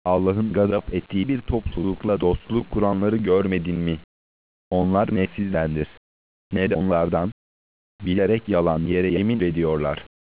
Allah'ın gazap ettiği bir toplulukla dostluk kuranları görmedin mi? Onlar ne sizdendir, ne de onlardan. Bilerek yalan yere yemin ediyorlar.